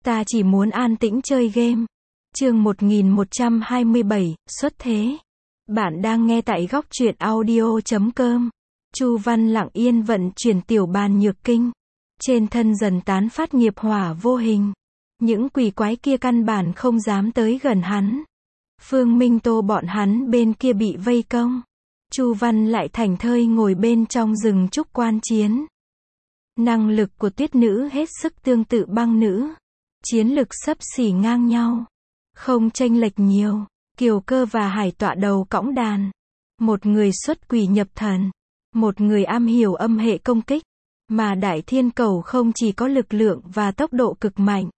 Ta chỉ muốn an tĩnh chơi game. Chương 1127, xuất thế. Bạn đang nghe tại góc truyện audio.com. Chu Văn lặng yên vận chuyển tiểu bàn nhược kinh. Trên thân dần tán phát nghiệp hỏa vô hình. Những quỷ quái kia căn bản không dám tới gần hắn. Phương Minh Tô bọn hắn bên kia bị vây công. Chu Văn lại thảnh thơi ngồi bên trong rừng trúc quan chiến. Năng lực của tuyết nữ hết sức tương tự băng nữ. Chiến lực xấp xỉ ngang nhau. Không chênh lệch nhiều. Kiều Cơ và Hải Tọa đầu cõng đàn. Một người xuất quỷ nhập thần. Một người am hiểu âm hệ công kích. Mà Đại Thiên Cầu không chỉ có lực lượng và tốc độ cực mạnh.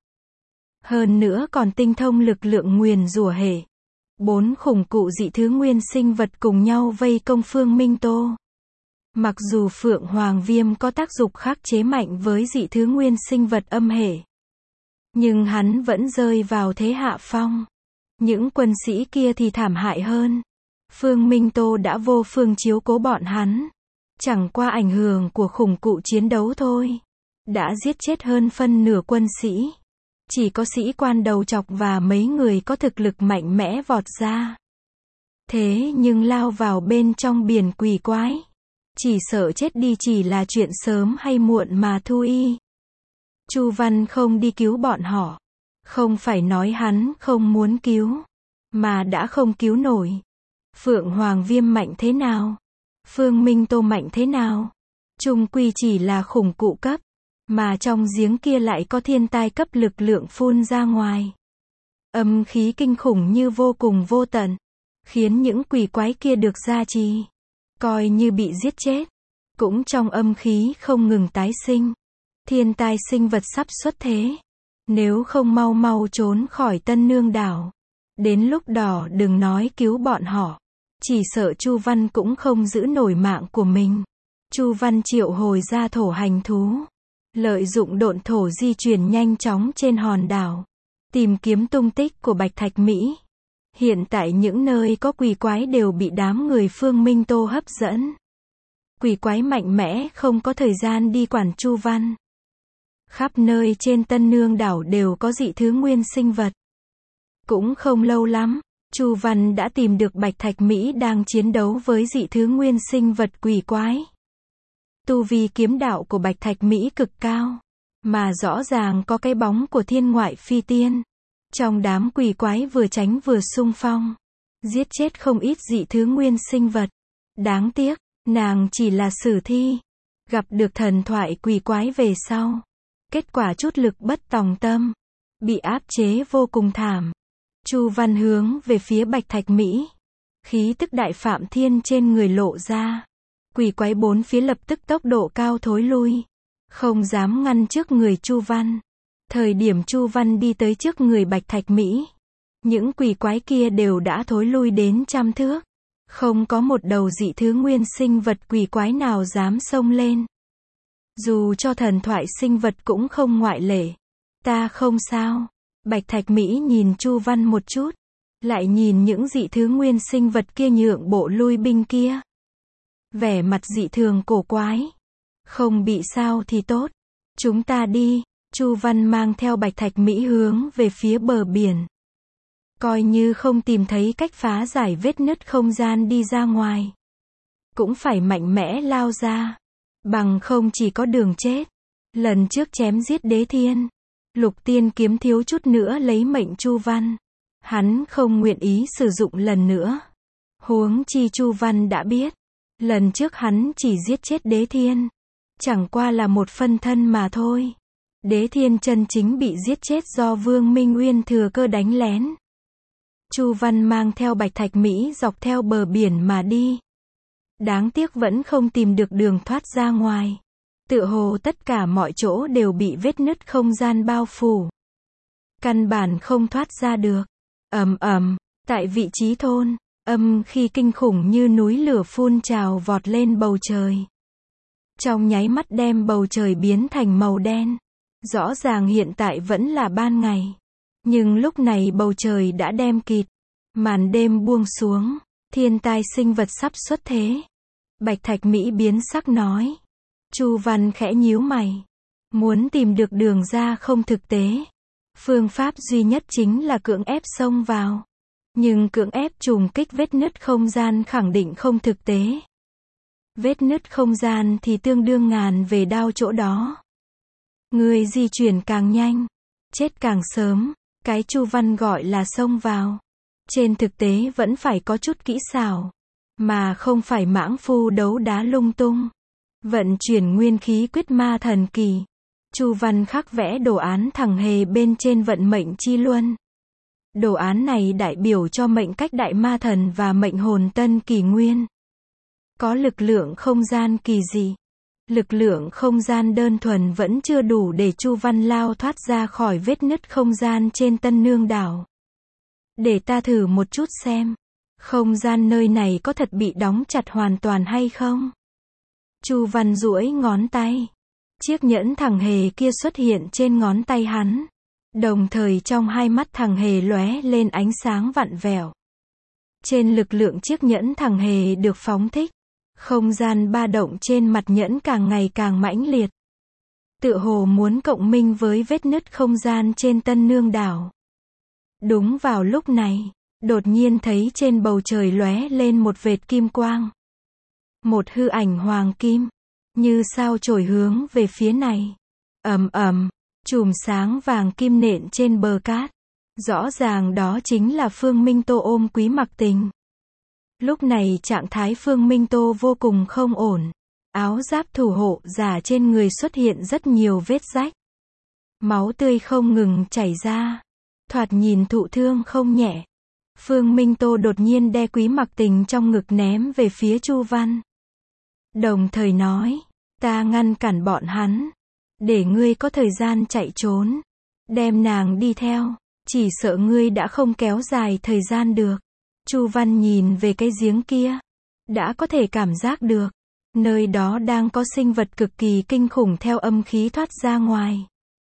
Hơn nữa còn tinh thông lực lượng nguyền rủa hệ. 4 khủng cụ dị thứ nguyên sinh vật cùng nhau vây công Phương Minh Tô. Mặc dù Phượng Hoàng Viêm có tác dụng khắc chế mạnh với dị thứ nguyên sinh vật âm hệ. Nhưng hắn vẫn rơi vào thế hạ phong. Những quân sĩ kia thì thảm hại hơn. Phương Minh Tô đã vô phương chiếu cố bọn hắn. Chẳng qua ảnh hưởng của khủng cụ chiến đấu thôi. Đã giết chết hơn phân nửa quân sĩ. Chỉ có sĩ quan đầu trọc và mấy người có thực lực mạnh mẽ vọt ra. Thế nhưng lao vào bên trong biển quỷ quái. Chỉ sợ chết đi chỉ là chuyện sớm hay muộn mà thôi. Chu Văn không đi cứu bọn họ. Không phải nói hắn không muốn cứu. Mà đã không cứu nổi. Phượng Hoàng Viêm mạnh thế nào? Phương Minh Tô mạnh thế nào? Chung quy chỉ là khủng cụ cấp. Mà trong giếng kia lại có thiên tai cấp lực lượng phun ra ngoài. Âm khí kinh khủng như vô cùng vô tận. Khiến những quỷ quái kia được gia trì. Coi như bị giết chết. Cũng trong âm khí không ngừng tái sinh. Thiên tai sinh vật sắp xuất thế. Nếu không mau mau trốn khỏi Tân Nương đảo. Đến lúc đó đừng nói cứu bọn họ. Chỉ sợ Chu Văn cũng không giữ nổi mạng của mình. Chu Văn triệu hồi ra thổ hành thú. Lợi dụng độn thổ di chuyển nhanh chóng trên hòn đảo. Tìm kiếm tung tích của Bạch Thạch Mỹ. Hiện tại những nơi có quỷ quái đều bị đám người Phương Minh Tô hấp dẫn. Quỷ quái mạnh mẽ không có thời gian đi quản Chu Văn. Khắp nơi trên Tân Nương đảo đều có dị thứ nguyên sinh vật. Cũng không lâu lắm, Chu Văn đã tìm được Bạch Thạch Mỹ đang chiến đấu với dị thứ nguyên sinh vật quỷ quái. Tu vi kiếm đạo của Bạch Thạch Mỹ cực cao, mà rõ ràng có cái bóng của thiên ngoại phi tiên. Trong đám quỷ quái vừa tránh vừa xung phong, giết chết không ít dị thứ nguyên sinh vật. Đáng tiếc, nàng chỉ là sử thi, gặp được thần thoại quỷ quái về sau. Kết quả chút lực bất tòng tâm, bị áp chế vô cùng thảm. Chu Văn hướng về phía Bạch Thạch Mỹ. Khí tức đại phạm thiên trên người lộ ra. Quỷ quái bốn phía lập tức tốc độ cao thối lui. Không dám ngăn trước người Chu Văn. Thời điểm Chu Văn đi tới trước người Bạch Thạch Mỹ. Những quỷ quái kia đều đã thối lui đến trăm thước. Không có một đầu dị thứ nguyên sinh vật quỷ quái nào dám xông lên. Dù cho thần thoại sinh vật cũng không ngoại lệ. Ta không sao. Bạch Thạch Mỹ nhìn Chu Văn một chút. Lại nhìn những dị thứ nguyên sinh vật kia nhượng bộ lui binh kia. Vẻ mặt dị thường cổ quái. Không bị sao thì tốt. Chúng ta đi. Chu Văn mang theo Bạch Thạch Mỹ hướng về phía bờ biển. Coi như không tìm thấy cách phá giải vết nứt không gian đi ra ngoài. Cũng phải mạnh mẽ lao ra. Bằng không chỉ có đường chết. Lần trước chém giết Đế Thiên. Lục Tiên Kiếm thiếu chút nữa lấy mệnh Chu Văn. Hắn không nguyện ý sử dụng lần nữa. Huống chi Chu Văn đã biết. Lần trước hắn chỉ giết chết Đế Thiên. Chẳng qua là một phân thân mà thôi. Đế Thiên chân chính bị giết chết do Vương Minh Uyên thừa cơ đánh lén. Chu Văn mang theo Bạch Thạch Mỹ dọc theo bờ biển mà đi. Đáng tiếc vẫn không tìm được đường thoát ra ngoài. Tựa hồ tất cả mọi chỗ đều bị vết nứt không gian bao phủ. Căn bản không thoát ra được. Ầm ầm, tại vị trí thôn, âm khí kinh khủng như núi lửa phun trào vọt lên bầu trời. Trong nháy mắt đem bầu trời biến thành màu đen. Rõ ràng hiện tại vẫn là ban ngày. Nhưng lúc này bầu trời đã đen kịt. Màn đêm buông xuống. Thiên tai sinh vật sắp xuất thế. Bạch Thạch Mỹ biến sắc nói. Chu Văn khẽ nhíu mày. Muốn tìm được đường ra không thực tế. Phương pháp duy nhất chính là cưỡng ép xông vào. Nhưng cưỡng ép trùng kích vết nứt không gian khẳng định không thực tế. Vết nứt không gian thì tương đương ngàn về đao chỗ đó. Người di chuyển càng nhanh, chết càng sớm, cái Chu Văn gọi là xông vào. Trên thực tế vẫn phải có chút kỹ xảo, mà không phải mãng phu đấu đá lung tung. Vận chuyển nguyên khí quyết ma thần kỳ. Chu Văn khắc vẽ đồ án thằng hề bên trên vận mệnh chi luân. Đồ án này đại biểu cho mệnh cách đại ma thần và mệnh hồn tân kỷ nguyên. Có lực lượng không gian kỳ dị. Lực lượng không gian đơn thuần vẫn chưa đủ để Chu Văn lao thoát ra khỏi vết nứt không gian trên Tân Nương đảo. Để ta thử một chút xem. Không gian nơi này có thật bị đóng chặt hoàn toàn hay không? Chu Văn duỗi ngón tay. Chiếc nhẫn thằng hề kia xuất hiện trên ngón tay hắn. Đồng thời trong hai mắt thằng hề lóe lên ánh sáng vặn vẹo. Trên lực lượng chiếc nhẫn thằng hề được phóng thích. Không gian ba động trên mặt nhẫn càng ngày càng mãnh liệt. Tựa hồ muốn cộng minh với vết nứt không gian trên Tân Nương đảo. Đúng vào lúc này, đột nhiên thấy trên bầu trời lóe lên một vệt kim quang. Một hư ảnh hoàng kim, như sao chổi hướng về phía này. Ầm ầm, chùm sáng vàng kim nện trên bờ cát. Rõ ràng đó chính là Phương Minh Tô ôm Quý Mặc Tình. Lúc này trạng thái Phương Minh Tô vô cùng không ổn. Áo giáp thủ hộ giả trên người xuất hiện rất nhiều vết rách. Máu tươi không ngừng chảy ra. Thoạt nhìn thụ thương không nhẹ. Phương Minh Tô đột nhiên đe Quý Mặc Tình trong ngực ném về phía Chu Văn. Đồng thời nói, ta ngăn cản bọn hắn. Để ngươi có thời gian chạy trốn. Đem nàng đi theo. Chỉ sợ ngươi đã không kéo dài thời gian được. Chu Văn nhìn về cái giếng kia. Đã có thể cảm giác được. Nơi đó đang có sinh vật cực kỳ kinh khủng theo âm khí thoát ra ngoài.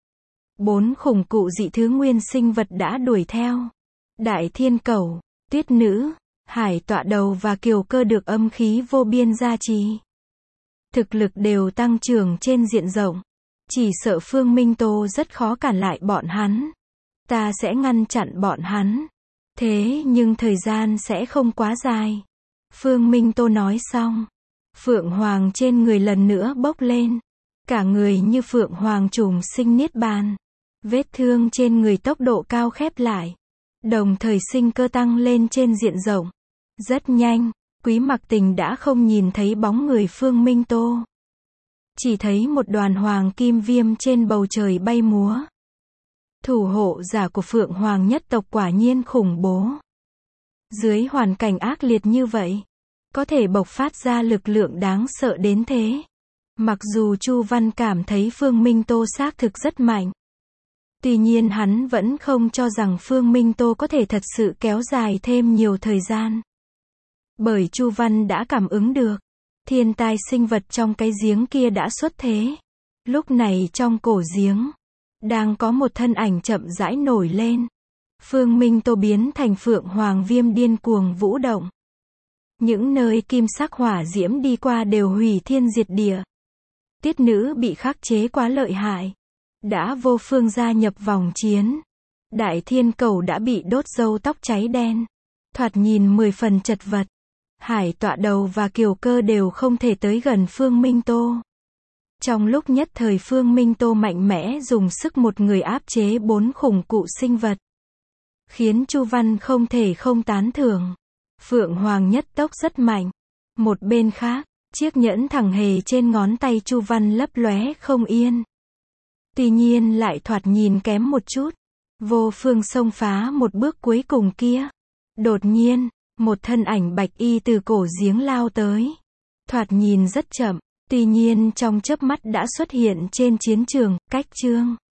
4 khủng cụ dị thứ nguyên sinh vật đã đuổi theo. Đại thiên cẩu, tuyết nữ, hải tọa đầu và kiều cơ được âm khí vô biên gia trì. Thực lực đều tăng trưởng trên diện rộng. Chỉ sợ Phương Minh Tô rất khó cản lại bọn hắn. Ta sẽ ngăn chặn bọn hắn. Thế nhưng thời gian sẽ không quá dài. Phương Minh Tô nói xong. Phượng Hoàng trên người lần nữa bốc lên. Cả người như Phượng Hoàng trùng sinh niết bàn. Vết thương trên người tốc độ cao khép lại. Đồng thời sinh cơ tăng lên trên diện rộng. Rất nhanh, Quý Mặc Tình đã không nhìn thấy bóng người Phương Minh Tô. Chỉ thấy một đoàn hoàng kim viêm trên bầu trời bay múa. Thủ hộ giả của Phượng Hoàng nhất tộc quả nhiên khủng bố. Dưới hoàn cảnh ác liệt như vậy, có thể bộc phát ra lực lượng đáng sợ đến thế. Mặc dù Chu Văn cảm thấy Phương Minh Tô xác thực rất mạnh. Tuy nhiên hắn vẫn không cho rằng Phương Minh Tô có thể thật sự kéo dài thêm nhiều thời gian. Bởi Chu Văn đã cảm ứng được. Thiên tai sinh vật trong cái giếng kia đã xuất thế. Lúc này trong cổ giếng, đang có một thân ảnh chậm rãi nổi lên. Phương Minh Tô biến thành Phượng Hoàng viêm điên cuồng vũ động. Những nơi kim sắc hỏa diễm đi qua đều hủy thiên diệt địa. Tiết nữ bị khắc chế quá lợi hại. Đã vô phương gia nhập vòng chiến. Đại thiên cầu đã bị đốt râu tóc cháy đen. Thoạt nhìn 10 phần chật vật. Hải tọa đầu và kiều cơ đều không thể tới gần Phương Minh Tô. Trong lúc nhất thời Phương Minh Tô mạnh mẽ dùng sức một người áp chế 4 khủng cụ sinh vật. Khiến Chu Văn không thể không tán thưởng. Phượng Hoàng nhất tốc rất mạnh. Một bên khác, chiếc nhẫn thằng hề trên ngón tay Chu Văn lấp lóe không yên. Tuy nhiên lại thoạt nhìn kém một chút. Vô phương xông phá một bước cuối cùng kia. Đột nhiên, một thân ảnh bạch y từ cổ giếng lao tới. Thoạt nhìn rất chậm. Tuy nhiên trong chớp mắt đã xuất hiện trên chiến trường, cách chương.